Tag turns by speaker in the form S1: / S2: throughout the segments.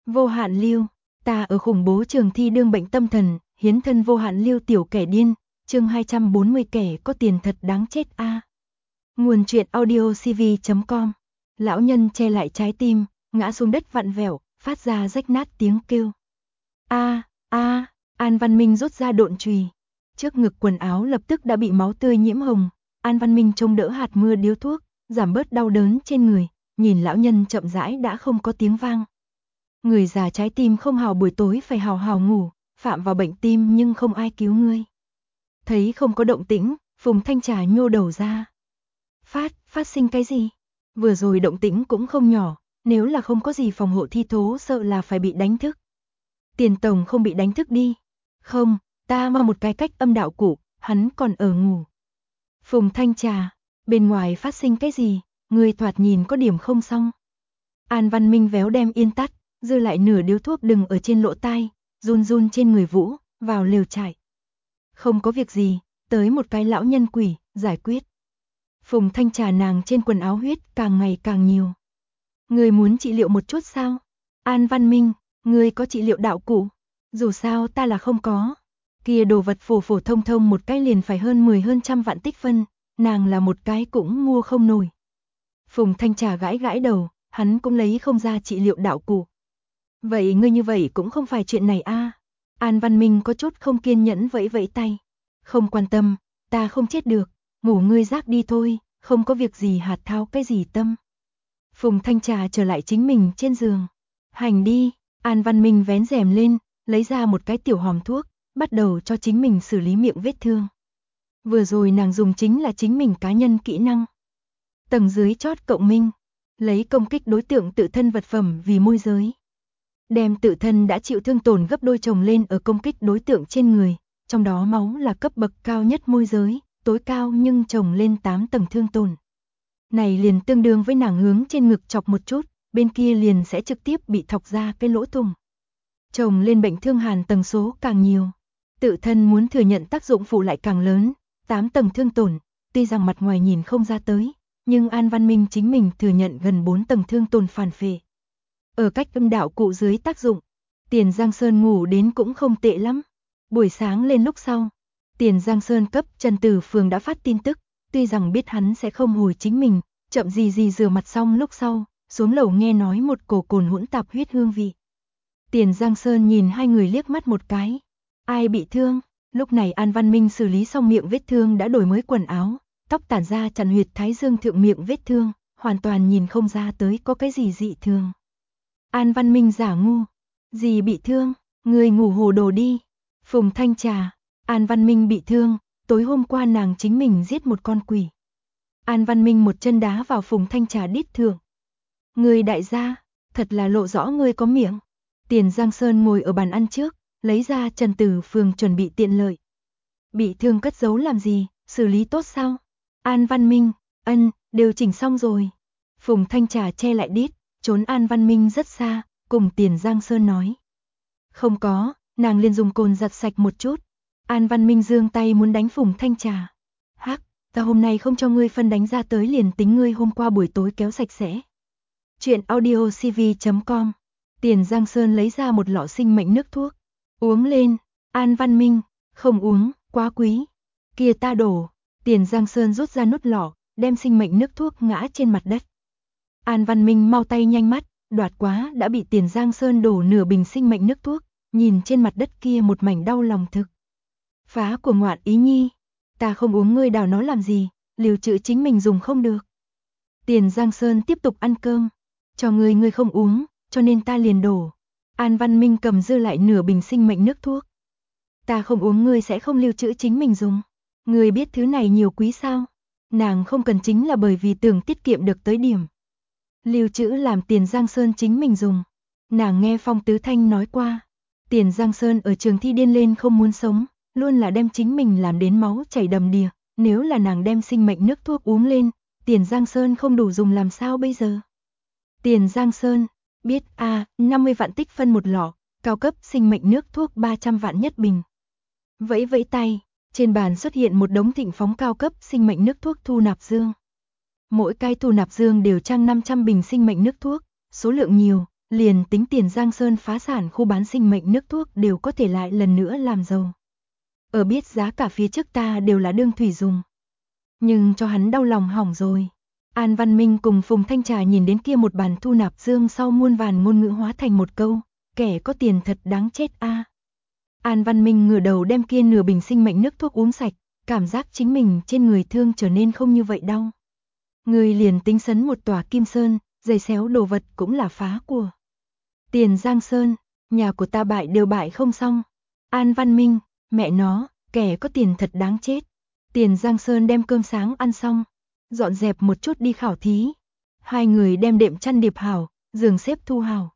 S1: Vô hạn lưu, ta ở khủng bố trường thi đương bệnh tâm thần, hiến thân vô hạn lưu tiểu kẻ điên, chương 240 kẻ có tiền thật đáng chết a. Nguồn truyện audio cv.com. Lão nhân che lại trái tim, ngã xuống đất vặn vẹo, phát ra rách nát tiếng kêu. An Văn Minh rút ra độn chùy. Trước ngực quần áo lập tức đã bị máu tươi nhiễm hồng. An Văn Minh trông đỡ hạt mưa điếu thuốc, giảm bớt đau đớn trên người, nhìn lão nhân chậm rãi đã không có tiếng vang. Người già trái tim không hào buổi tối phải hào hào ngủ, phạm vào bệnh tim nhưng không ai cứu ngươi. Thấy không có động tĩnh, Phùng Thanh Trà nhô đầu ra. Phát sinh cái gì? Vừa rồi động tĩnh cũng không nhỏ, nếu là không có gì phòng hộ thi thố sợ là phải bị đánh thức. Tiền tổng không bị đánh thức đi. Không, ta mang một cái cách âm đạo cụ, hắn còn ở ngủ. Phùng Thanh Trà, bên ngoài phát sinh cái gì, người thoạt nhìn có điểm không xong. An Văn Minh véo đem yên tắt, dư lại nửa điếu thuốc đừng ở trên lỗ tai, run run trên người Vũ, vào lều trại. Không có việc gì, tới một cái lão nhân quỷ, giải quyết. Phùng Thanh Trà nàng trên quần áo huyết càng ngày càng nhiều. Người muốn trị liệu một chút sao? An Văn Minh, người có trị liệu đạo cụ? Dù sao ta là không có. Kia đồ vật phổ phổ thông thông một cái liền phải hơn 10 hơn trăm vạn tích phân, nàng là một cái cũng mua không nổi. Phùng Thanh Trà gãi gãi đầu, hắn cũng lấy không ra trị liệu đạo cụ. Vậy ngươi như vậy cũng không phải chuyện này a. An Văn Minh có chút không kiên nhẫn vẫy vẫy tay. Không quan tâm, ta không chết được, ngủ ngươi rác đi thôi, không có việc gì hạt thao cái gì tâm. Phùng Thanh Trà trở lại chính mình trên giường. Hành đi, An Văn Minh vén rèm lên, lấy ra một cái tiểu hòm thuốc, bắt đầu cho chính mình xử lý miệng vết thương. Vừa rồi nàng dùng chính là chính mình cá nhân kỹ năng. Tầng dưới chót cộng minh, lấy công kích đối tượng tự thân vật phẩm vì môi giới. Đem tự thân đã chịu thương tổn gấp đôi chồng lên ở công kích đối tượng trên người, trong đó máu là cấp bậc cao nhất môi giới, tối cao nhưng chồng lên 8 tầng thương tổn. Này liền tương đương với nàng hướng trên ngực chọc một chút, bên kia liền sẽ trực tiếp bị thọc ra cái lỗ thủng. Chồng lên bệnh thương hàn tầng số càng nhiều, tự thân muốn thừa nhận tác dụng phụ lại càng lớn, 8 tầng thương tổn, tuy rằng mặt ngoài nhìn không ra tới, nhưng An Văn Minh chính mình thừa nhận gần 4 tầng thương tổn phản phệ. Ở cách âm đạo cụ dưới tác dụng, Tiền Giang Sơn ngủ đến cũng không tệ lắm. Buổi sáng lên lúc sau, Tiền Giang Sơn cấp Trần Tử Phường đã phát tin tức, tuy rằng biết hắn sẽ không hồi chính mình, chậm gì rửa mặt xong lúc sau, xuống lầu nghe nói một cổ cồn hỗn tạp huyết hương vị. Tiền Giang Sơn nhìn hai người liếc mắt một cái. Ai bị thương? Lúc này An Văn Minh xử lý xong miệng vết thương đã đổi mới quần áo, tóc tản ra chặn huyệt thái dương thượng miệng vết thương, hoàn toàn nhìn không ra tới có cái gì dị thường. An Văn Minh giả ngu. Gì bị thương? Người ngủ hồ đồ đi. Phùng Thanh Trà. An Văn Minh bị thương, tối hôm qua nàng chính mình giết một con quỷ. An Văn Minh một chân đá vào Phùng Thanh Trà đít thượng. Người đại gia, thật là lộ rõ ngươi có miệng. Tiền Giang Sơn ngồi ở bàn ăn trước, lấy ra Trần Tử Phường chuẩn bị tiện lợi. Bị thương cất giấu làm gì, xử lý tốt sao? An Văn Minh, đều chỉnh xong rồi. Phùng Thanh Trà che lại đít, trốn An Văn Minh rất xa, cùng Tiền Giang Sơn nói. Không có, nàng liền dùng cồn giặt sạch một chút. An Văn Minh giương tay muốn đánh Phùng Thanh Trà. Hắc, ta hôm nay không cho ngươi phân đánh ra tới liền tính ngươi hôm qua buổi tối kéo sạch sẽ. Chuyện audio cv.com. Tiền Giang Sơn lấy ra một lọ sinh mệnh nước thuốc. Uống lên. An Văn Minh, không uống, quá quý. Kia ta đổ. Tiền Giang Sơn rút ra nút lọ, đem sinh mệnh nước thuốc ngã trên mặt đất. An Văn Minh mau tay nhanh mắt, đoạt quá đã bị Tiền Giang Sơn đổ nửa bình sinh mệnh nước thuốc, nhìn trên mặt đất kia một mảnh đau lòng thực. Phá của ngoạn ý nhi, ta không uống ngươi đào nó làm gì, liều trữ chính mình dùng không được. Tiền Giang Sơn tiếp tục ăn cơm, cho ngươi không uống, cho nên ta liền đổ. An Văn Minh cầm dư lại nửa bình sinh mệnh nước thuốc. Ta không uống ngươi sẽ không lưu trữ chính mình dùng. Ngươi biết thứ này nhiều quý sao? Nàng không cần chính là bởi vì tưởng tiết kiệm được tới điểm. Lưu trữ làm Tiền Giang Sơn chính mình dùng. Nàng nghe Phong Tứ Thanh nói qua, Tiền Giang Sơn ở trường thi điên lên không muốn sống, luôn là đem chính mình làm đến máu chảy đầm đìa, nếu là nàng đem sinh mệnh nước thuốc uống lên, Tiền Giang Sơn không đủ dùng làm sao bây giờ? Tiền Giang Sơn, biết 50 vạn tích phân một lọ, cao cấp sinh mệnh nước thuốc 300 vạn nhất bình. Vẫy vẫy tay, trên bàn xuất hiện một đống thịnh phóng cao cấp sinh mệnh nước thuốc thu nạp dương. Mỗi cái thu nạp dương đều trang 500 bình sinh mệnh nước thuốc, số lượng nhiều, liền tính Tiền Giang Sơn phá sản, khu bán sinh mệnh nước thuốc đều có thể lại lần nữa làm giàu. Ở biết giá cả phía trước ta đều là đương thủy dùng. Nhưng cho hắn đau lòng hỏng rồi. An Văn Minh cùng Phùng Thanh Trà nhìn đến kia một bàn thu nạp dương sau muôn vàn ngôn ngữ hóa thành một câu, kẻ có tiền thật đáng chết a. An Văn Minh ngửa đầu đem kia nửa bình sinh mệnh nước thuốc uống sạch, cảm giác chính mình trên người thương trở nên không như vậy đau. Người liền tính sấn một tòa kim sơn, giày xéo đồ vật cũng là phá của. Tiền Giang Sơn, nhà của ta bại đều bại không xong. An Văn Minh, mẹ nó, kẻ có tiền thật đáng chết. Tiền Giang Sơn đem cơm sáng ăn xong, dọn dẹp một chút đi khảo thí. Hai người đem đệm chăn điệp hảo, giường xếp thu hảo.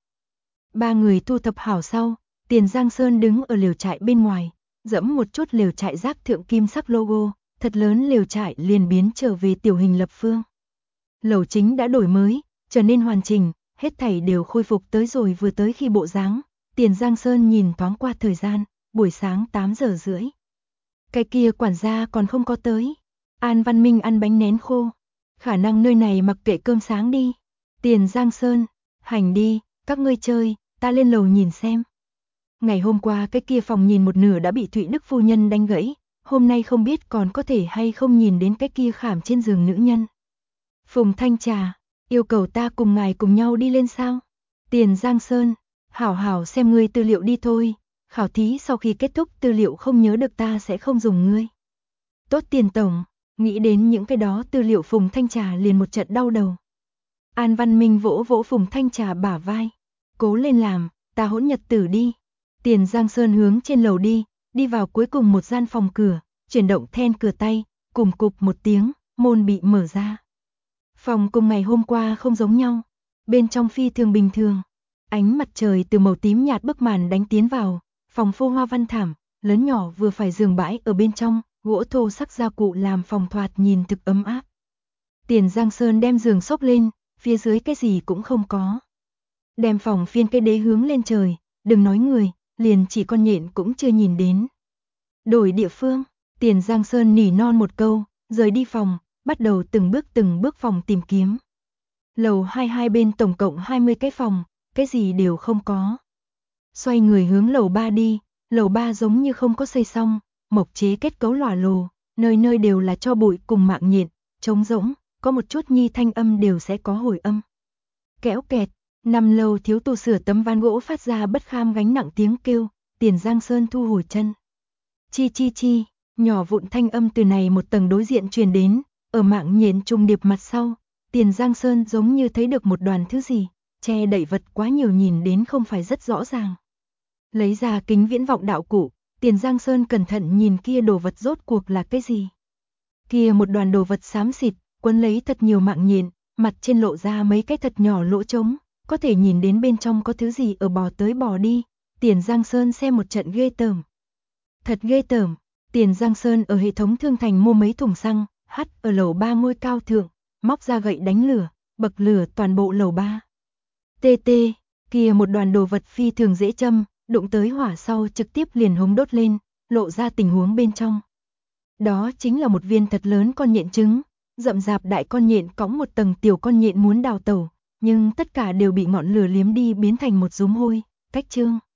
S1: Ba người thu thập hảo sau, Tiền Giang Sơn đứng ở lều trại bên ngoài, dẫm một chút lều trại rác thượng kim sắc logo, thật lớn lều trại liền biến trở về tiểu hình lập phương. Lầu chính đã đổi mới, trở nên hoàn chỉnh, hết thảy đều khôi phục tới rồi vừa tới khi bộ dáng. Tiền Giang Sơn nhìn thoáng qua thời gian, buổi sáng 8 giờ rưỡi. Cái kia quản gia còn không có tới. An Văn Minh ăn bánh nén khô. Khả năng nơi này mặc kệ cơm sáng đi. Tiền Giang Sơn, hành đi, các ngươi chơi, ta lên lầu nhìn xem. Ngày hôm qua cái kia phòng nhìn một nửa đã bị Thụy Đức phu nhân đánh gãy, hôm nay không biết còn có thể hay không nhìn đến cái kia khảm trên giường nữ nhân. Phùng Thanh Trà, yêu cầu ta cùng ngài cùng nhau đi lên sao? Tiền Giang Sơn, hảo hảo xem ngươi tư liệu đi thôi, khảo thí sau khi kết thúc tư liệu không nhớ được ta sẽ không dùng ngươi. Tốt Tiền tổng, nghĩ đến những cái đó tư liệu Phùng Thanh Trà liền một trận đau đầu. An Văn Minh vỗ vỗ Phùng Thanh Trà bả vai, cố lên làm, ta hỗn nhật tử đi. Tiền Giang Sơn hướng trên lầu đi vào cuối cùng một gian phòng cửa, chuyển động then cửa tay, cùm cụp một tiếng, môn bị mở ra. Phòng cùng ngày hôm qua không giống nhau, bên trong phi thường bình thường. Ánh mặt trời từ màu tím nhạt bức màn đánh tiến vào, phòng phô hoa văn thảm, lớn nhỏ vừa phải giường bãi ở bên trong, gỗ thô sắc gia cụ làm phòng thoạt nhìn thực ấm áp. Tiền Giang Sơn đem giường xốc lên, phía dưới cái gì cũng không có. Đem phòng phiên cái đế hướng lên trời, đừng nói người, liền chỉ con nhện cũng chưa nhìn đến. Đổi địa phương, Tiền Giang Sơn nỉ non một câu, rời đi phòng, bắt đầu từng bước phòng tìm kiếm. Lầu 22 bên tổng cộng 20 cái phòng, cái gì đều không có. Xoay người hướng lầu 3 đi, lầu 3 giống như không có xây xong, mộc chế kết cấu lòa lồ, nơi nơi đều là tro bụi cùng mạng nhện, trống rỗng, có một chút nhi thanh âm đều sẽ có hồi âm. Kéo kẹt, 5 lầu thiếu tu sửa tấm ván gỗ phát ra bất kham gánh nặng tiếng kêu, Tiền Giang Sơn thu hồi chân. Chi chi chi, nhỏ vụn thanh âm từ này một tầng đối diện truyền đến, ở mạng nhện trùng điệp mặt sau, Tiền Giang Sơn giống như thấy được một đoàn thứ gì, che đậy vật quá nhiều nhìn đến không phải rất rõ ràng. Lấy ra kính viễn vọng đạo cụ, Tiền Giang Sơn cẩn thận nhìn kia đồ vật rốt cuộc là cái gì. Kia một đoàn đồ vật xám xịt, quấn lấy thật nhiều mạng nhện, mặt trên lộ ra mấy cái thật nhỏ lỗ trống, có thể nhìn đến bên trong có thứ gì ở bò tới bò đi. Tiền Giang Sơn xem một trận ghê tởm. Thật ghê tởm, Tiền Giang Sơn ở hệ thống thương thành mua mấy thùng xăng, hắt ở lầu 3 ngôi cao thượng, móc ra gậy đánh lửa, bậc lửa toàn bộ lầu 3. TT, kia một đoàn đồ vật phi thường dễ châm, đụng tới hỏa sau trực tiếp liền hống đốt lên, lộ ra tình huống bên trong. Đó chính là một viên thật lớn con nhện trứng, rậm rạp đại con nhện cõng một tầng tiểu con nhện muốn đào tẩu, nhưng tất cả đều bị ngọn lửa liếm đi biến thành một dúm hôi, cách chương.